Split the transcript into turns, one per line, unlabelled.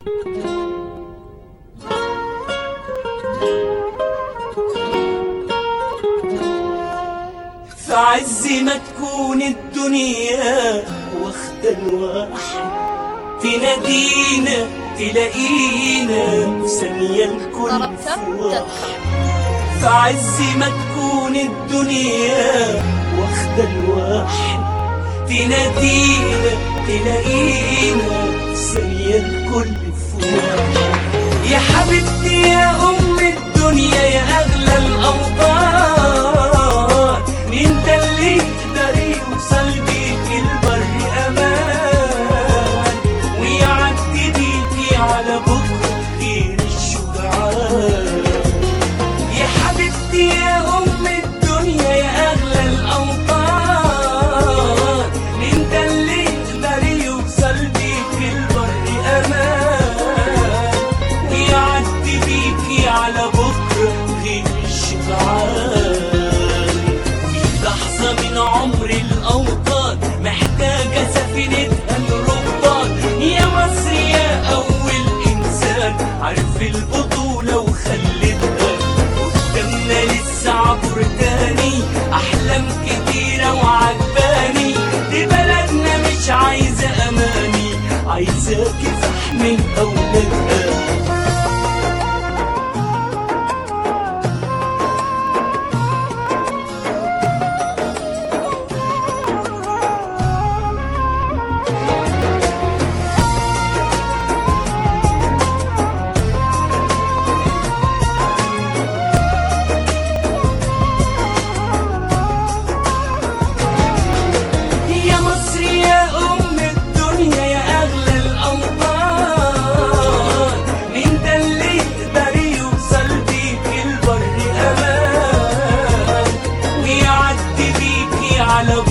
في عز ما تكون الدنيا واخدة الواحد، تنادينا تلاقينا في ثانية الكل في واحد. في عز ما تكون الدنيا واخدة الواحد، تنادينا تلاقينا في ثانية الكل في واحد. يا حبيبتي يا أم الدنيا يا أغلى الأوطان، مين ده اللي يقدر يوصل بيك البر أمان ويعدي بيكي على بكرة غير الشجعان. يا حبيبتي يا أم الدنيا يا أغلى الأوطان، مين ده اللي يقدر يوصل بيك البر أمان ويعدي بيكي على بكرة غير الشجعان. في لحظة من عمر الأوطان محتاجة سفينتها الربان، يا مصر يا أول إنسان عرف البطولة وخلتها قدامنا لسه عبر تاني. أحلام كتيرة وعجباني، دي بلدنا مش عايزة أماني، عايزة كفاح من أولادها. على